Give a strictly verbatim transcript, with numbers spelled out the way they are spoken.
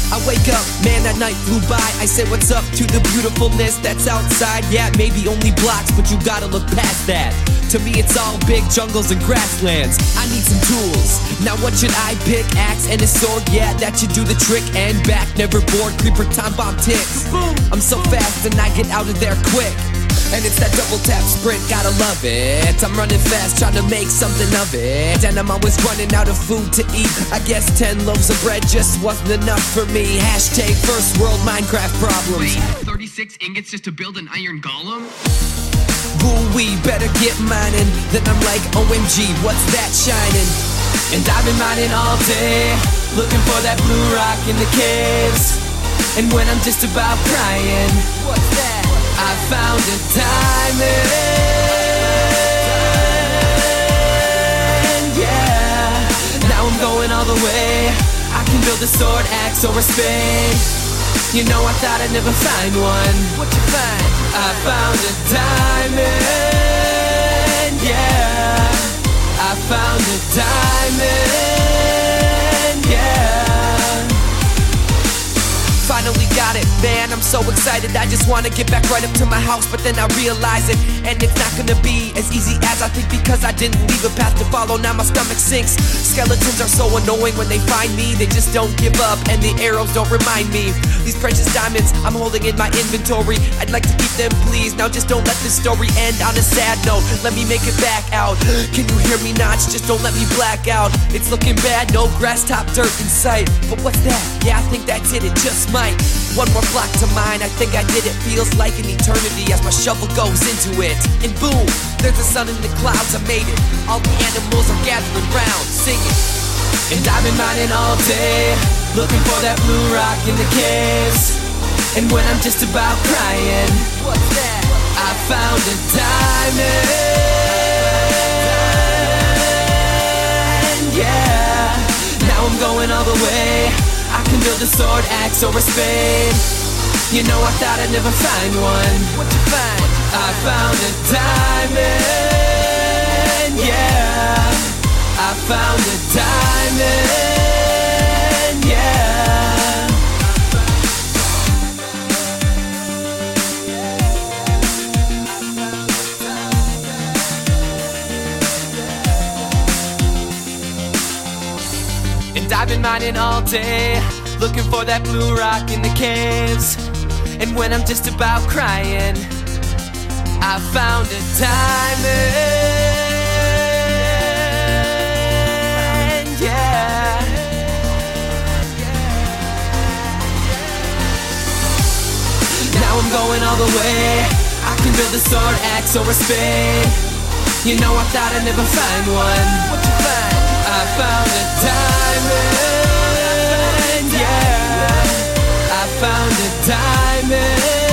I wake up, man, that night flew by. I say what's up to the beautifulness that's outside. Yeah, maybe only blocks, but you gotta look past that. To me it's all big jungles and grasslands. I need some tools. Now what should I pick? Axe and a sword, yeah, that should do the trick. And back, never bored, creeper time bomb ticks. I'm so fast and I get out of there quick. And it's that double tap sprint, gotta love it. I'm running fast, trying to make something of it. And I'm always running out of food to eat. I guess ten loaves of bread just wasn't enough for me. Hashtag first world Minecraft problems. Wait, thirty-six ingots just to build an iron golem? Woo, we better get mining. Then I'm like, O M G, what's that shining? And I've been mining all day, looking for that blue rock in the caves. And when I'm just about crying, what's that? I found a diamond, yeah. Now I'm going all the way. I can build a sword, axe, or a spade. You know I thought I'd never find one. What'd you find? I found a diamond, yeah. I found a diamond, yeah. Finally got it, man, I'm so excited. I just wanna get back right up to my house, but then I realize it. And it's not gonna be as easy as I think, because I didn't leave a path to follow, now my stomach sinks. Skeletons are so annoying when they find me. They just don't give up, and the arrows don't remind me. These precious diamonds I'm holding in my inventory, I'd like to keep them, please. Now just don't let this story end on a sad note. Let me make it back out. Can you hear me, Notch? Just don't let me black out. It's looking bad, no grass top dirt in sight. But what's that? Yeah, I think that's it, it just might. One more block to mine, I think I did it. Feels like an eternity as my shovel goes into it. And boom, there's the sun in the clouds, I made it. All the animals are gathering round, singing. And I've been mining all day, looking for that blue rock in the caves. And when I'm just about crying, what's that? I found a diamond, yeah. Now I'm going all the way. I can build a sword, axe, or a spade. You know I thought I'd never find one. What'd you find? I found a diamond, yeah. I found a diamond, yeah. And I've been mining all day, looking for that blue rock in the caves. And when I'm just about crying, I found a diamond, yeah. Now I'm going all the way. I can build a sword, axe, or a spade. You know I thought I'd never find one. What'd you find? I found a diamond, yeah. I found a diamond.